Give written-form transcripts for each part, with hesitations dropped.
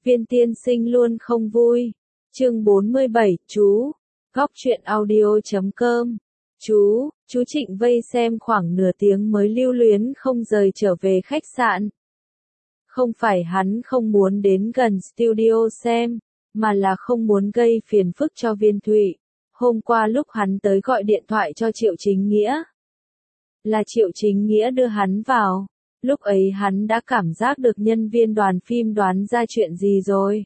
Viên tiên sinh luôn không vui. Chương 47, chú. Góc truyện audio.com. Chú Trịnh vây xem khoảng nửa tiếng mới lưu luyến không rời trở về khách sạn. Không phải hắn không muốn đến gần studio xem, mà là không muốn gây phiền phức cho Viên Thụy. Hôm qua lúc hắn tới gọi điện thoại cho Triệu Chính Nghĩa, là Triệu Chính Nghĩa đưa hắn vào. Lúc ấy hắn đã cảm giác được nhân viên đoàn phim đoán ra chuyện gì rồi.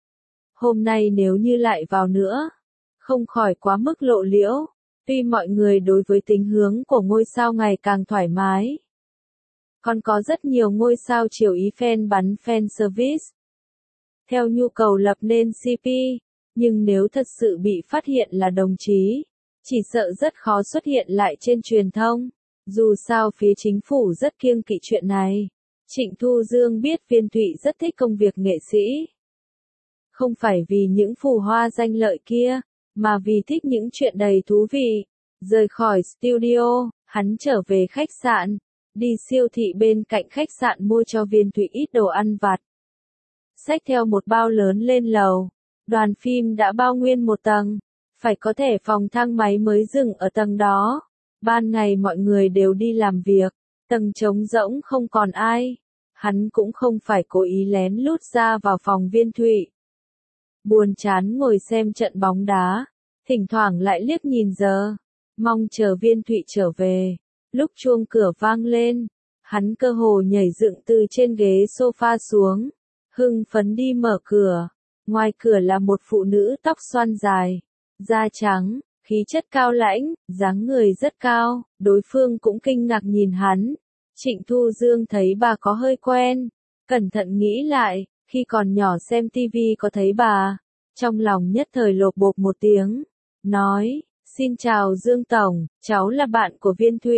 Hôm nay nếu như lại vào nữa, không khỏi quá mức lộ liễu. Tuy mọi người đối với tính hướng của ngôi sao ngày càng thoải mái, còn có rất nhiều ngôi sao chiều ý fan bắn fan service, theo nhu cầu lập nên CP, nhưng nếu thật sự bị phát hiện là đồng chí, chỉ sợ rất khó xuất hiện lại trên truyền thông. Dù sao phía chính phủ rất kiêng kỵ chuyện này. Trịnh Thu Dương biết Viên Thụy rất thích công việc nghệ sĩ. Không phải vì những phù hoa danh lợi kia, mà vì thích những chuyện đầy thú vị. Rời khỏi studio, hắn trở về khách sạn, đi siêu thị bên cạnh khách sạn mua cho Viên Thụy ít đồ ăn vặt. Xách theo một bao lớn lên lầu, đoàn phim đã bao nguyên một tầng, phải có thẻ phòng thang máy mới dừng ở tầng đó. Ban ngày mọi người đều đi làm việc, tầng trống rỗng không còn ai. Hắn cũng không phải cố ý lén lút ra vào phòng Viên Thụy. Buồn chán ngồi xem trận bóng đá, thỉnh thoảng lại liếc nhìn giờ, mong chờ Viên Thụy trở về. Lúc chuông cửa vang lên, hắn cơ hồ nhảy dựng từ trên ghế sofa xuống, hưng phấn đi mở cửa. Ngoài cửa là một phụ nữ tóc xoăn dài, da trắng, khí chất cao lãnh, dáng người rất cao, đối phương cũng kinh ngạc nhìn hắn. Trịnh Thu Dương thấy bà có hơi quen, cẩn thận nghĩ lại, khi còn nhỏ xem TV có thấy bà, trong lòng nhất thời lột bột một tiếng, nói, xin chào Dương Tổng, cháu là bạn của Viên Thụy,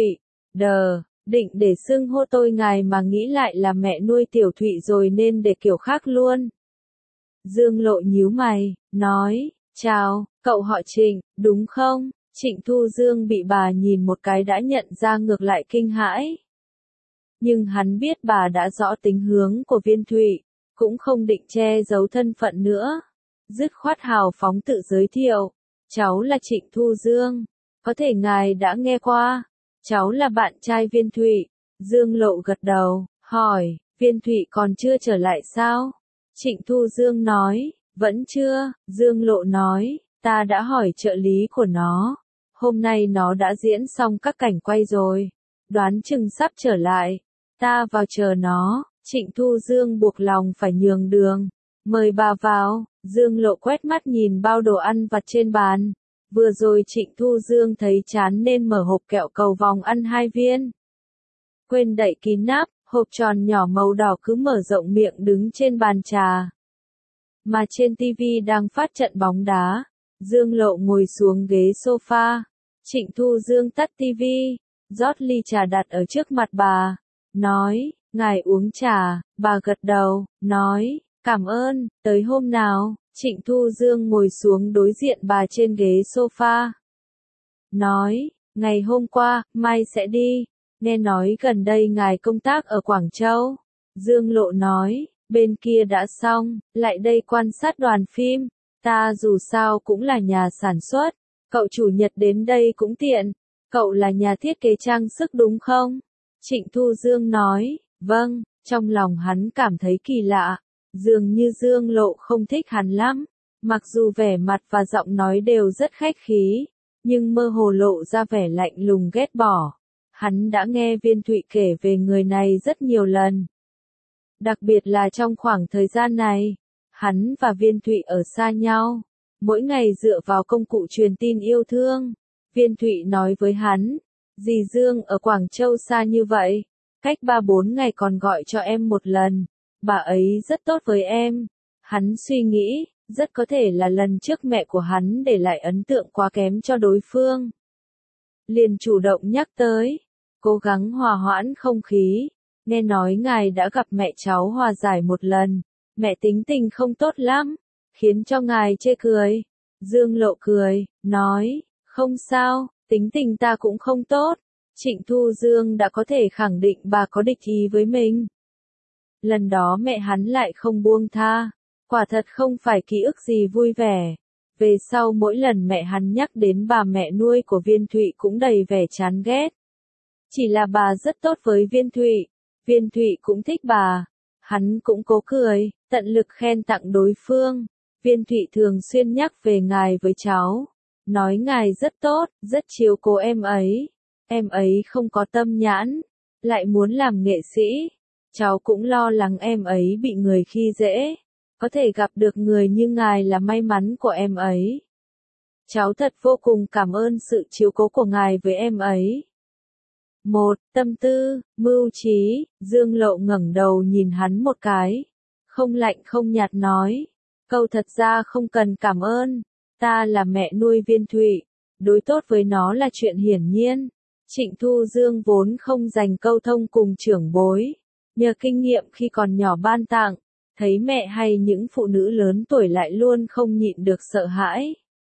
định để xưng hô tôi ngài mà nghĩ lại là mẹ nuôi Tiểu Thụy rồi nên để kiểu khác luôn. Dương Lộ nhíu mày, nói, chào, cậu họ Trịnh, đúng không? Trịnh Thu Dương bị bà nhìn một cái đã nhận ra ngược lại kinh hãi. Nhưng hắn biết bà đã rõ tính hướng của Viên Thụy, cũng không định che giấu thân phận nữa. Dứt khoát hào phóng tự giới thiệu, cháu là Trịnh Thu Dương, có thể ngài đã nghe qua, cháu là bạn trai Viên Thụy. Dương Lộ gật đầu, hỏi, Viên Thụy còn chưa trở lại sao? Trịnh Thu Dương nói, vẫn chưa. Dương Lộ nói, ta đã hỏi trợ lý của nó, hôm nay nó đã diễn xong các cảnh quay rồi, đoán chừng sắp trở lại, ta vào chờ nó. Trịnh Thu Dương buộc lòng phải nhường đường, mời bà vào. Dương Lộ quét mắt nhìn bao đồ ăn vặt trên bàn, vừa rồi Trịnh Thu Dương thấy chán nên mở hộp kẹo cầu vòng ăn 2 viên. Quên đậy kín nắp, hộp tròn nhỏ màu đỏ cứ mở rộng miệng đứng trên bàn trà. Mà trên TV đang phát trận bóng đá, Dương Lộ ngồi xuống ghế sofa, Trịnh Thu Dương tắt TV, rót ly trà đặt ở trước mặt bà, nói, ngài uống trà. Bà gật đầu, nói, cảm ơn. Tới hôm nào? Trịnh Thu Dương ngồi xuống đối diện bà trên ghế sofa, nói, ngày hôm qua, mai sẽ đi. Nghe nói gần đây ngài công tác ở Quảng Châu. Dương Lộ nói, bên kia đã xong, lại đây quan sát đoàn phim. Ta dù sao cũng là nhà sản xuất, cậu chủ nhật đến đây cũng tiện. Cậu là nhà thiết kế trang sức đúng không? Trịnh Thu Dương nói, vâng. Trong lòng hắn cảm thấy kỳ lạ, dường như Dương Lộ không thích hắn lắm. Mặc dù vẻ mặt và giọng nói đều rất khách khí, nhưng mơ hồ lộ ra vẻ lạnh lùng ghét bỏ. Hắn đã nghe Viên Thụy kể về người này rất nhiều lần. Đặc biệt là trong khoảng thời gian này, hắn và Viên Thụy ở xa nhau, mỗi ngày dựa vào công cụ truyền tin yêu thương. Viên Thụy nói với hắn, dì Dương ở Quảng Châu xa như vậy, cách 3-4 ngày còn gọi cho em một lần, bà ấy rất tốt với em. Hắn suy nghĩ, rất có thể là lần trước mẹ của hắn để lại ấn tượng quá kém cho đối phương. Liền chủ động nhắc tới, cố gắng hòa hoãn không khí. Nghe nói ngài đã gặp mẹ cháu hòa giải một lần, mẹ tính tình không tốt lắm, khiến cho ngài chê cười. Dương Lộ cười, nói, không sao, tính tình ta cũng không tốt. Trịnh Thu Dương đã có thể khẳng định bà có địch ý với mình. Lần đó mẹ hắn lại không buông tha, Quả thật không phải ký ức gì vui vẻ. Về sau mỗi lần mẹ hắn nhắc đến bà mẹ nuôi của Viên Thụy cũng đầy vẻ chán ghét. Chỉ là bà rất tốt với Viên Thụy cũng thích bà. Hắn cũng cố cười, tận lực khen tặng đối phương. Viên Thụy thường xuyên nhắc về ngài với cháu. Nói ngài rất tốt, rất chiếu cố em ấy. Em ấy không có tâm nhãn, lại muốn làm nghệ sĩ. Cháu cũng lo lắng em ấy bị người khi dễ. Có thể gặp được người như ngài là may mắn của em ấy. Cháu thật vô cùng cảm ơn sự chiếu cố của ngài với em ấy. Tâm tư, mưu trí, Dương Lộ ngẩng đầu nhìn hắn một cái. Không lạnh không nhạt nói. Cậu thật ra không cần cảm ơn. Ta là mẹ nuôi Viên Thụy. Đối tốt với nó là chuyện hiển nhiên. Trịnh Thu Dương vốn không dành câu thông cùng trưởng bối. Nhờ kinh nghiệm khi còn nhỏ ban tặng. Thấy mẹ hay những phụ nữ lớn tuổi lại luôn không nhịn được sợ hãi.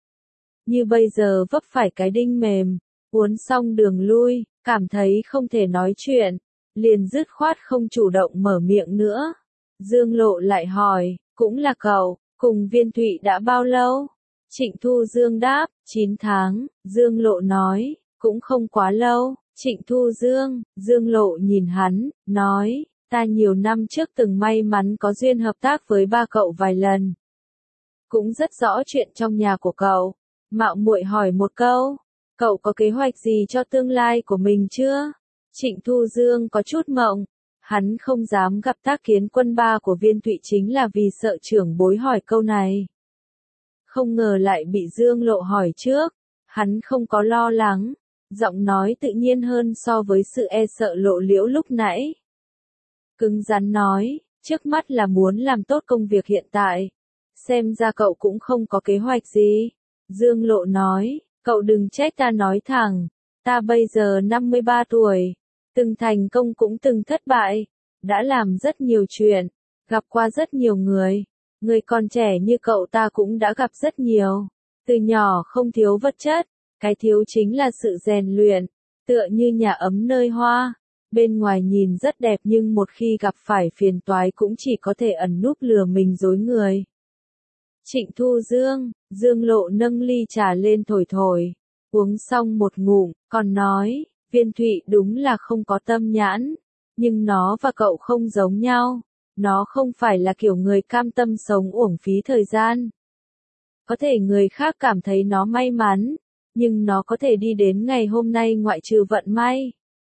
Như bây giờ vấp phải cái đinh mềm, uốn xong đường lui, cảm thấy không thể nói chuyện, liền dứt khoát không chủ động mở miệng nữa. Dương Lộ lại hỏi, cũng là cậu, cùng Viên Thụy đã bao lâu? Trịnh Thu Dương đáp, 9 tháng, Dương Lộ nói, cũng không quá lâu. Trịnh Thu Dương, Dương Lộ nhìn hắn, nói, ta nhiều năm trước từng may mắn có duyên hợp tác với ba cậu vài lần. Cũng rất rõ chuyện trong nhà của cậu. Mạo muội hỏi một câu, cậu có kế hoạch gì cho tương lai của mình chưa? Trịnh Thu Dương có chút mộng, hắn không dám gặp tác kiến quân ba của Viên Thụy chính là vì sợ trưởng bối hỏi câu này. Không ngờ lại bị Dương Lộ hỏi trước, hắn không có lo lắng, giọng nói tự nhiên hơn so với sự e sợ lộ liễu lúc nãy. Cứng rắn nói, trước mắt là muốn làm tốt công việc hiện tại. Xem ra cậu cũng không có kế hoạch gì. Dương Lộ nói, cậu đừng trách ta nói thẳng. Ta bây giờ 53 tuổi. Từng thành công cũng từng thất bại. Đã làm rất nhiều chuyện. Gặp qua rất nhiều người. Người còn trẻ như cậu ta cũng đã gặp rất nhiều. Từ nhỏ không thiếu vật chất. Cái thiếu chính là sự rèn luyện. Tựa như nhà ấm nơi hoa. Bên ngoài nhìn rất đẹp nhưng một khi gặp phải phiền toái cũng chỉ có thể ẩn núp lừa mình dối người. Trịnh Thu Dương, Dương Lộ nâng ly trà lên thổi thổi. Uống xong một ngụm, còn nói, Viên Thụy đúng là không có tâm nhãn. Nhưng nó và cậu không giống nhau. Nó không phải là kiểu người cam tâm sống uổng phí thời gian. Có thể người khác cảm thấy nó may mắn. Nhưng nó có thể đi đến ngày hôm nay ngoại trừ vận may.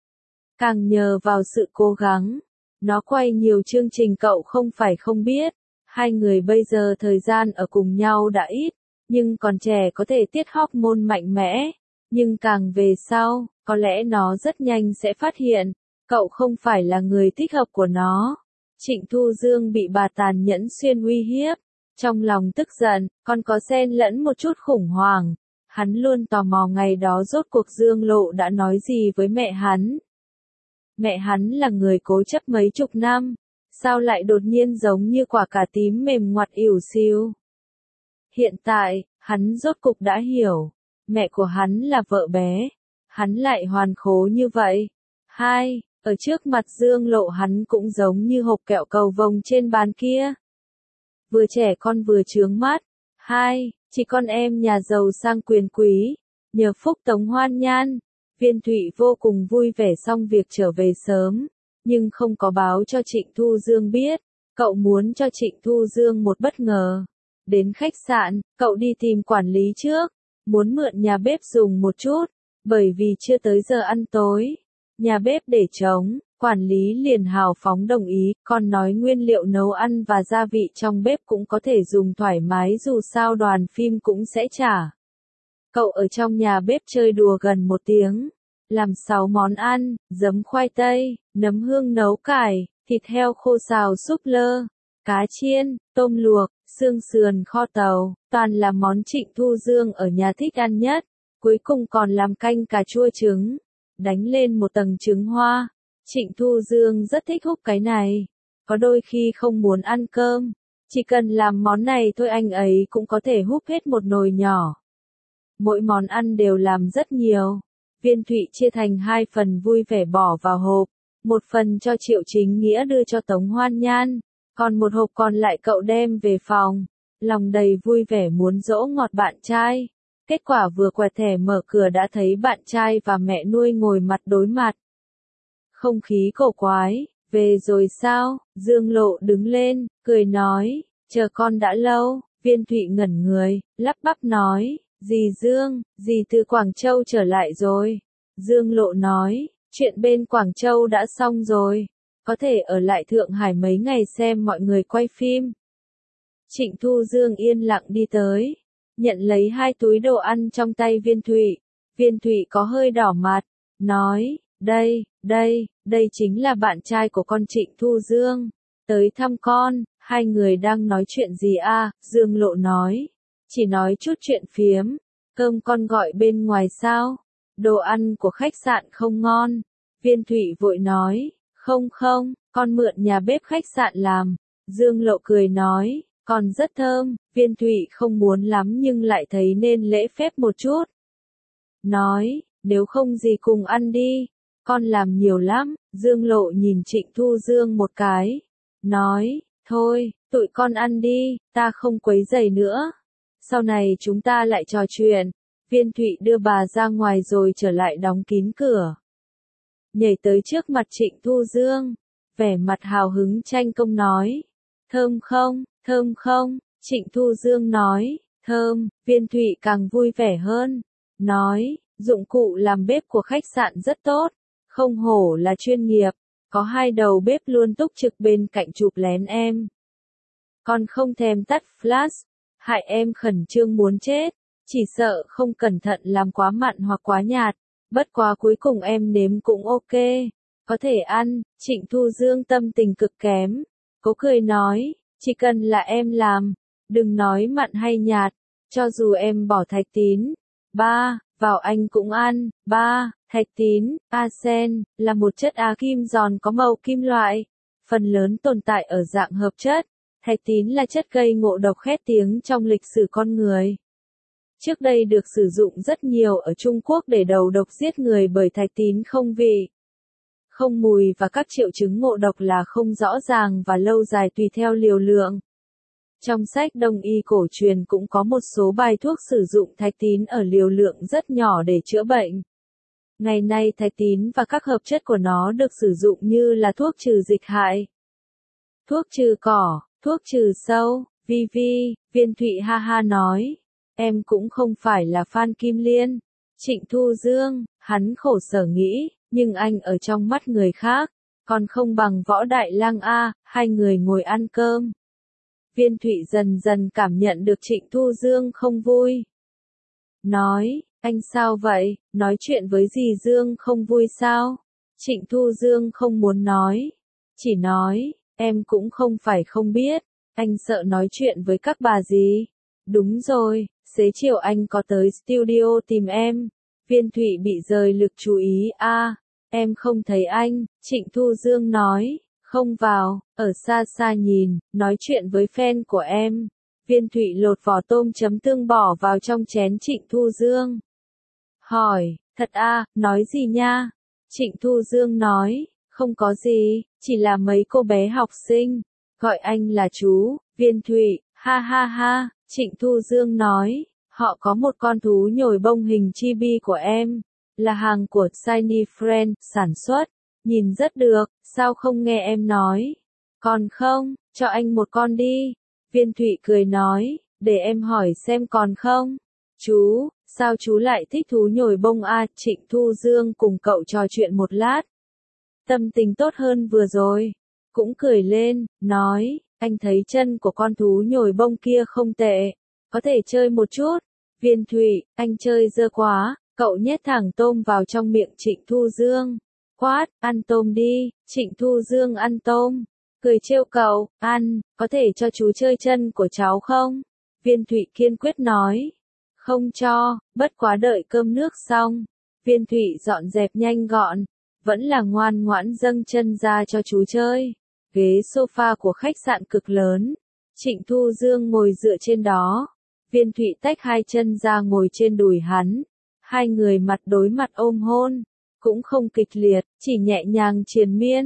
Càng nhờ vào sự cố gắng. Nó quay nhiều chương trình cậu không phải không biết. Hai người bây giờ thời gian ở cùng nhau đã ít. Nhưng còn trẻ có thể tiết hormone mạnh mẽ. Nhưng càng về sau, có lẽ nó rất nhanh sẽ phát hiện. Cậu không phải là người thích hợp của nó. Trịnh Thu Dương bị bà tàn nhẫn xuyên uy hiếp. Trong lòng tức giận, còn có xen lẫn một chút khủng hoảng. Hắn luôn tò mò ngày đó rốt cuộc Dương Lộ đã nói gì với mẹ hắn. Mẹ hắn là người cố chấp mấy chục năm, sao lại đột nhiên giống như quả cà tím mềm ngoặt ỉu xìu. Hiện tại, hắn rốt cục đã hiểu, mẹ của hắn là vợ bé, hắn lại hoàn khố như vậy. Ở trước mặt Dương Lộ hắn cũng giống như hộp kẹo cầu vồng trên bàn kia. Vừa trẻ con vừa chướng mắt. Chỉ con em nhà giàu sang quyền quý, nhờ phúc Tống Hoan Nhan. Viên Thụy vô cùng vui vẻ xong việc trở về sớm, nhưng không có báo cho Trịnh Thu Dương biết. Cậu muốn cho Trịnh Thu Dương một bất ngờ. Đến khách sạn, cậu đi tìm quản lý trước, muốn mượn nhà bếp dùng một chút, bởi vì chưa tới giờ ăn tối. Nhà bếp để trống, quản lý liền hào phóng đồng ý, còn nói nguyên liệu nấu ăn và gia vị trong bếp cũng có thể dùng thoải mái dù sao đoàn phim cũng sẽ trả. Cậu ở trong nhà bếp chơi đùa gần 1 tiếng, làm 6 món ăn, giấm khoai tây, nấm hương nấu cải, thịt heo khô xào súp lơ, cá chiên, tôm luộc, xương sườn kho tàu, toàn là món Trịnh Thu Dương ở nhà thích ăn nhất. Cuối cùng còn làm canh cà chua trứng, đánh lên một tầng trứng hoa. Trịnh Thu Dương rất thích húp cái này. Có đôi khi không muốn ăn cơm, chỉ cần làm món này thôi anh ấy cũng có thể húp hết một nồi nhỏ. Mỗi món ăn đều làm rất nhiều. Viên Thụy chia thành 2 phần vui vẻ bỏ vào hộp, một phần cho Triệu Chính Nghĩa đưa cho Tống Hoan Nhan, Còn một hộp còn lại cậu đem về phòng, lòng đầy vui vẻ muốn dỗ ngọt bạn trai. Kết quả vừa quẹt thẻ mở cửa đã thấy bạn trai và mẹ nuôi ngồi mặt đối mặt. Không khí cổ quái, về rồi sao? Dương Lộ đứng lên, cười nói, chờ con đã lâu. Viên Thụy ngẩn người, lắp bắp nói, dì Dương, dì từ Quảng Châu trở lại rồi. Dương Lộ nói, chuyện bên Quảng Châu đã xong rồi, có thể ở lại Thượng Hải mấy ngày xem mọi người quay phim. Trịnh Thu Dương yên lặng đi tới, nhận lấy 2 túi đồ ăn trong tay Viên Thụy. Viên Thụy có hơi đỏ mặt, nói, đây chính là bạn trai của con Trịnh Thu Dương, tới thăm con. Hai người đang nói chuyện gì à? Dương Lộ nói, chỉ nói chút chuyện phiếm, cơm con gọi bên ngoài sao? Đồ ăn của khách sạn không ngon. Viên Thụy vội nói, không, con mượn nhà bếp khách sạn làm. Dương Lộ cười nói, còn rất thơm. Viên Thụy không muốn lắm nhưng lại thấy nên lễ phép một chút. Nói, nếu không gì cùng ăn đi, con làm nhiều lắm. Dương Lộ nhìn Trịnh Thu Dương một cái, nói, thôi, tụi con ăn đi, ta không quấy rầy nữa. Sau này chúng ta lại trò chuyện. Viên Thụy đưa bà ra ngoài rồi trở lại đóng kín cửa. Nhảy tới trước mặt Trịnh Thu Dương, vẻ mặt hào hứng tranh công nói, thơm không? Trịnh Thu Dương nói, thơm. Viên Thụy càng vui vẻ hơn, nói, dụng cụ làm bếp của khách sạn rất tốt, không hổ là chuyên nghiệp, có 2 đầu bếp luôn túc trực bên cạnh chụp lén em. Con không thèm tắt flash, hại em khẩn trương muốn chết, chỉ sợ không cẩn thận làm quá mặn hoặc quá nhạt, bất quá cuối cùng em nếm cũng ok, có thể ăn. Trịnh Thu Dương tâm tình cực kém, cố cười nói, chỉ cần là em làm, đừng nói mặn hay nhạt, cho dù em bỏ thạch tín, vào anh cũng ăn. Thạch tín, arsen, là một chất á kim giòn có màu kim loại, phần lớn tồn tại ở dạng hợp chất. Thạch tín là chất gây ngộ độc khét tiếng trong lịch sử con người. Trước đây được sử dụng rất nhiều ở Trung Quốc để đầu độc giết người bởi thạch tín không vị, không mùi và các triệu chứng ngộ độc là không rõ ràng và lâu dài tùy theo liều lượng. Trong sách Đông y cổ truyền cũng có một số bài thuốc sử dụng thạch tín ở liều lượng rất nhỏ để chữa bệnh. Ngày nay thạch tín và các hợp chất của nó được sử dụng như là thuốc trừ dịch hại, thuốc trừ cỏ, thuốc trừ sâu. Viên Thụy ha ha nói, em cũng không phải là fan Kim Liên. Trịnh Thu Dương, hắn khổ sở nghĩ, nhưng anh ở trong mắt người khác, còn không bằng Võ Đại Lang a. Hai người ngồi ăn cơm. Viên Thụy dần dần cảm nhận được Trịnh Thu Dương không vui. Nói, anh sao vậy, nói chuyện với dì Dương không vui sao? Trịnh Thu Dương không muốn nói, chỉ nói, em cũng không phải không biết, anh sợ nói chuyện với các bà gì. Đúng rồi, xế chiều anh có tới studio tìm em. Viên Thụy bị rời lực chú ý a. Em không thấy anh. Trịnh Thu Dương nói, không vào, ở xa xa nhìn, nói chuyện với fan của em. Viên Thụy lột vỏ tôm chấm tương bỏ vào trong chén Trịnh Thu Dương. Hỏi, thật a, nói gì nha? Trịnh Thu Dương nói, không có gì, chỉ là mấy cô bé học sinh, gọi anh là chú. Viên Thụy, ha ha ha. Trịnh Thu Dương nói, họ có một con thú nhồi bông hình chibi của em, là hàng của Shiny Friend sản xuất, nhìn rất được, sao không nghe em nói? Còn không, cho anh một con đi. Viên Thụy cười nói, để em hỏi xem còn không. Chú, sao chú lại thích thú nhồi bông a? Trịnh Thu Dương cùng cậu trò chuyện một lát, tâm tình tốt hơn vừa rồi, cũng cười lên, nói, anh thấy chân của con thú nhồi bông kia không tệ, có thể chơi một chút. Viên Thụy, anh chơi dơ quá. Cậu nhét thẳng tôm vào trong miệng Trịnh Thu Dương, quát, ăn tôm đi. Trịnh Thu Dương ăn tôm, cười trêu cậu, ăn, có thể cho chú chơi chân của cháu không? Viên Thụy kiên quyết nói, không cho, bất quá đợi cơm nước xong. Viên Thụy dọn dẹp nhanh gọn, vẫn là ngoan ngoãn dâng chân ra cho chú chơi. Ghế sofa của khách sạn cực lớn, Trịnh Thu Dương ngồi dựa trên đó. Viên Thụy tách 2 chân ra ngồi trên đùi hắn. Hai người mặt đối mặt ôm hôn, cũng không kịch liệt, chỉ nhẹ nhàng triền miên.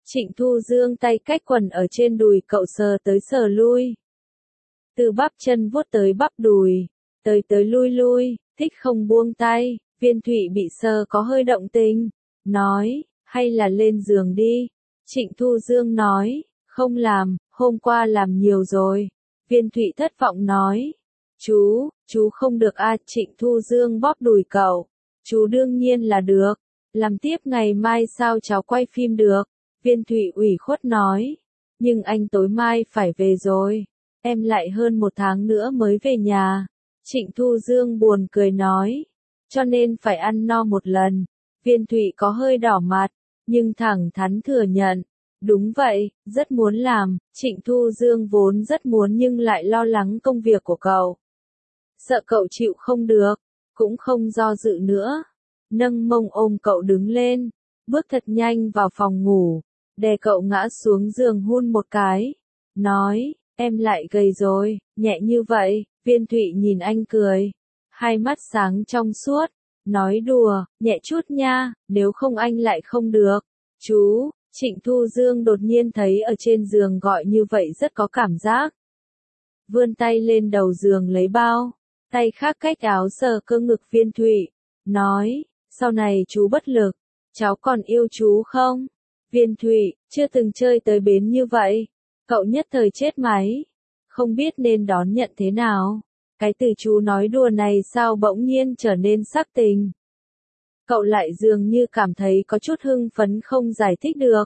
Trịnh Thu Dương tay cách quần ở trên đùi cậu sờ tới sờ lui. Từ bắp chân vuốt tới bắp đùi, tới tới lui lui, thích không buông tay. Viên Thụy bị sờ có hơi động tình, nói, hay là lên giường đi. Trịnh Thu Dương nói, không làm, hôm qua làm nhiều rồi. Viên Thụy thất vọng nói, chú không được a. Trịnh Thu Dương bóp đùi cậu, chú đương nhiên là được, làm tiếp ngày mai sao cháu quay phim được. Viên Thụy ủy khuất nói, nhưng anh tối mai phải về rồi, em lại hơn 1 tháng nữa mới về nhà. Trịnh Thu Dương buồn cười nói, cho nên phải ăn no một lần. Viên Thụy có hơi đỏ mặt, nhưng thẳng thắn thừa nhận, đúng vậy, rất muốn làm. Trịnh Thu Dương vốn rất muốn nhưng lại lo lắng công việc của cậu, sợ cậu chịu không được, cũng không do dự nữa. Nâng mông ôm cậu đứng lên, bước thật nhanh vào phòng ngủ, đè cậu ngã xuống giường hôn một cái, nói, em lại gầy rồi, nhẹ như vậy. Viên Thụy nhìn anh cười, hai mắt sáng trong suốt, nói đùa, nhẹ chút nha, nếu không anh lại không được. Chú, Trịnh Thu Dương đột nhiên thấy ở trên giường gọi như vậy rất có cảm giác. Vươn tay lên đầu giường lấy bao, tay khác cách áo sờ cơ ngực Viên Thụy, nói, sau này chú bất lực, cháu còn yêu chú không? Viên Thụy, chưa từng chơi tới bến như vậy, cậu nhất thời chết máy, không biết nên đón nhận thế nào. Cái từ chú nói đùa này sao bỗng nhiên trở nên sắc tình. Cậu lại dường như cảm thấy có chút hưng phấn không giải thích được.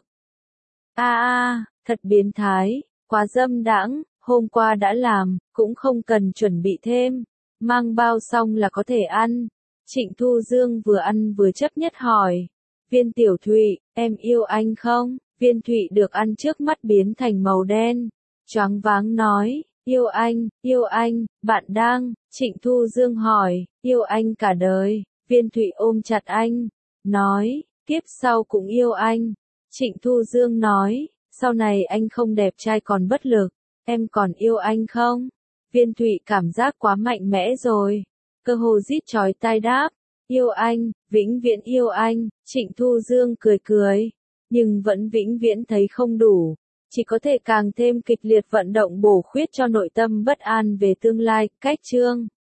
Thật biến thái, quá dâm đãng, hôm qua đã làm, cũng không cần chuẩn bị thêm, mang bao xong là có thể ăn. Trịnh Thu Dương vừa ăn vừa chấp nhất hỏi, Viên Tiểu Thụy, em yêu anh không? Viên Thụy được ăn trước mắt biến thành màu đen, choáng váng nói, yêu anh, bạn đang. Trịnh Thu Dương hỏi, yêu anh cả đời. Viên Thụy ôm chặt anh, nói, kiếp sau cũng yêu anh. Trịnh Thu Dương nói, sau này anh không đẹp trai còn bất lực, em còn yêu anh không? Viên Thụy cảm giác quá mạnh mẽ rồi, cơ hồ rít chói tai đáp, yêu anh, vĩnh viễn yêu anh. Trịnh Thu Dương cười cười, nhưng vẫn vĩnh viễn thấy không đủ, chỉ có thể càng thêm kịch liệt vận động bổ khuyết cho nội tâm bất an về tương lai. Cách chương